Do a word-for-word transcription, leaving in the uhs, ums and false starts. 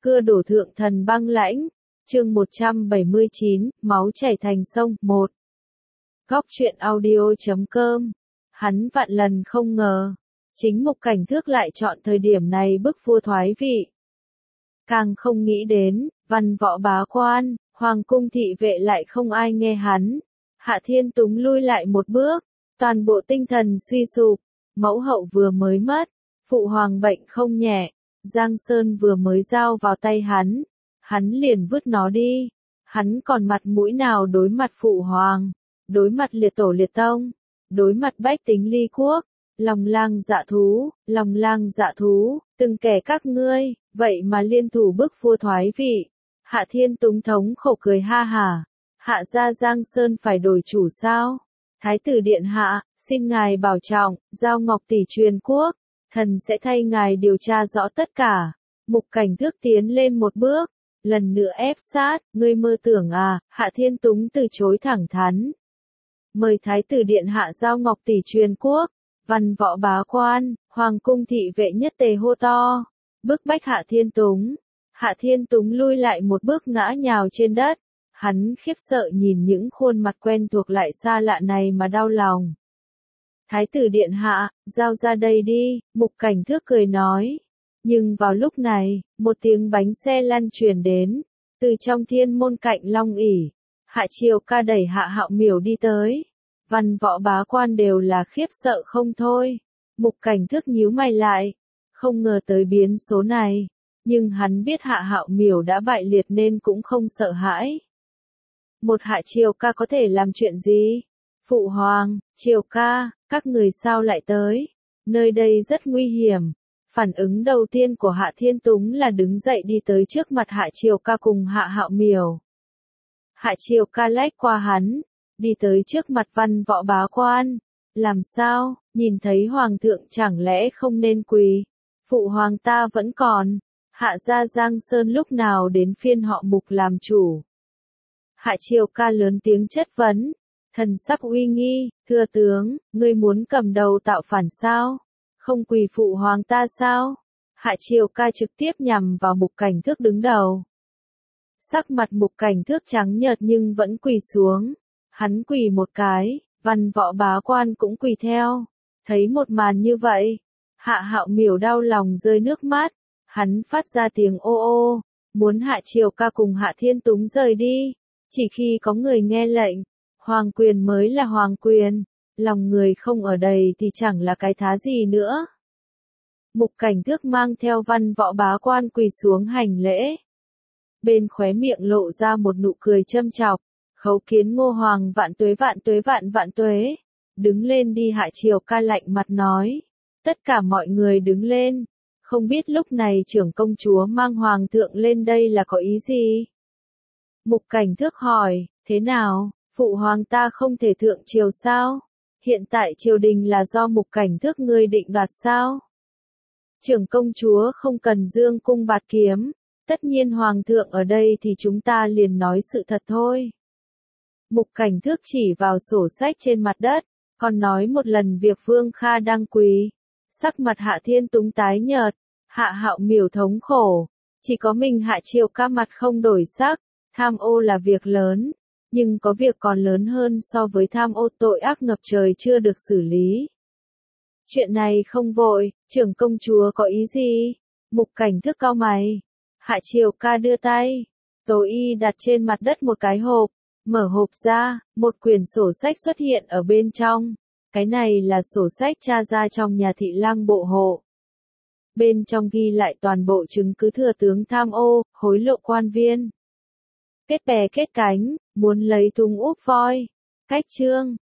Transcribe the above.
Cưa đổ thượng thần băng lãnh. Chương một trăm bảy mươi chín, máu chảy thành sông. một. Góc truyện audio chấm com. Hắn vạn lần không ngờ, chính Mục Cảnh Thước lại chọn thời điểm này bức vua thoái vị. Càng không nghĩ đến, văn võ bá quan, hoàng cung thị vệ lại không ai nghe hắn. Hạ Thiên Túng lui lại một bước, toàn bộ tinh thần suy sụp, mẫu hậu vừa mới mất, phụ hoàng bệnh không nhẹ, Giang Sơn vừa mới giao vào tay hắn, hắn liền vứt nó đi, hắn còn mặt mũi nào đối mặt phụ hoàng, đối mặt liệt tổ liệt tông, đối mặt bách tính ly quốc, lòng lang dạ thú, lòng lang dạ thú, từng kẻ các ngươi, vậy mà liên thủ bức vua thoái vị. Hạ Thiên Túng thống khổ cười ha hả, hạ gia Giang Sơn phải đổi chủ sao? Thái tử điện hạ, xin ngài bảo trọng, giao ngọc tỷ truyền quốc, thần sẽ thay ngài điều tra rõ tất cả. Mục Cảnh Thước tiến lên một bước, lần nữa ép sát, ngươi mơ tưởng à? Hạ Thiên Túng từ chối thẳng thắn. Mời Thái tử điện hạ giao ngọc tỷ truyền quốc, văn võ bá quan, hoàng cung thị vệ nhất tề hô to, bức bách Hạ Thiên Túng. Hạ Thiên Túng lui lại một bước ngã nhào trên đất, hắn khiếp sợ nhìn những khuôn mặt quen thuộc lại xa lạ này mà đau lòng. Thái tử điện hạ, giao ra đây đi, Mục Cảnh Thước cười nói. Nhưng vào lúc này, một tiếng bánh xe lăn truyền đến, từ trong thiên môn cạnh Long ỷ, Hạ Triều Ca đẩy Hạ Hạo Miểu đi tới. Văn võ bá quan đều là khiếp sợ không thôi. Mục Cảnh Thước nhíu mày lại, không ngờ tới biến số này, nhưng hắn biết Hạ Hạo Miểu đã bại liệt nên cũng không sợ hãi. Một Hạ Triều Ca có thể làm chuyện gì? Phụ hoàng, Triều Ca, các người sao lại tới? Nơi đây rất nguy hiểm. Phản ứng đầu tiên của Hạ Thiên Túng là đứng dậy đi tới trước mặt Hạ Triều Ca cùng Hạ Hạo Miểu. Hạ Triều Ca lách qua hắn, đi tới trước mặt văn võ bá quan. Làm sao, nhìn thấy hoàng thượng chẳng lẽ không nên quỳ? Phụ hoàng ta vẫn còn. Hạ gia Giang Sơn lúc nào đến phiên họ Mục làm chủ? Hạ Triều Ca lớn tiếng chất vấn, thần sắc uy nghi, thưa tướng, ngươi muốn cầm đầu tạo phản sao? Không quỳ phụ hoàng ta sao? Hạ Triều Ca trực tiếp nhằm vào Mục Cảnh Thước đứng đầu. Sắc mặt Mục Cảnh Thước trắng nhợt nhưng vẫn quỳ xuống. Hắn quỳ một cái, văn võ bá quan cũng quỳ theo. Thấy một màn như vậy, Hạ Hạo Miểu đau lòng rơi nước mắt. Hắn phát ra tiếng ô ô, muốn Hạ Triều Ca cùng Hạ Thiên Túng rời đi. Chỉ khi có người nghe lệnh, hoàng quyền mới là hoàng quyền. Lòng người không ở đây thì chẳng là cái thá gì nữa. Mục Cảnh Thước mang theo văn võ bá quan quỳ xuống hành lễ. Bên khóe miệng lộ ra một nụ cười châm chọc. Khấu kiến Ngô Hoàng vạn tuế vạn tuế vạn vạn tuế. Đứng lên đi. Hạ Triều Ca lạnh mặt nói. Tất cả mọi người đứng lên. Không biết lúc này trưởng công chúa mang hoàng thượng lên đây là có ý gì? Mục Cảnh Thước hỏi, thế nào, phụ hoàng ta không thể thượng triều sao? Hiện tại triều đình là do Mục Cảnh Thước ngươi định đoạt sao? Trưởng công chúa không cần dương cung bạt kiếm, tất nhiên hoàng thượng ở đây thì chúng ta liền nói sự thật thôi. Mục Cảnh Thước chỉ vào sổ sách trên mặt đất, còn nói một lần việc Vương Kha đang quỳ. Sắc mặt Hạ Thiên Túng tái nhợt, Hạ Hạo Miểu thống khổ, chỉ có mình Hạ Triều Ca mặt không đổi sắc. Tham ô là việc lớn, nhưng có việc còn lớn hơn so với tham ô, tội ác ngập trời chưa được xử lý. Chuyện này không vội, trưởng công chúa có ý gì? Mục Cảnh Thước cau mày. Hạ Triều Ca đưa tay, Tố y đặt trên mặt đất một cái hộp, mở hộp ra, một quyển sổ sách xuất hiện ở bên trong. Cái này là sổ sách tra ra trong nhà thị lang bộ hộ. Bên trong ghi lại toàn bộ chứng cứ thừa tướng tham ô, hối lộ quan viên. Kết bè kết cánh, muốn lấy thùng úp voi. Cách chương,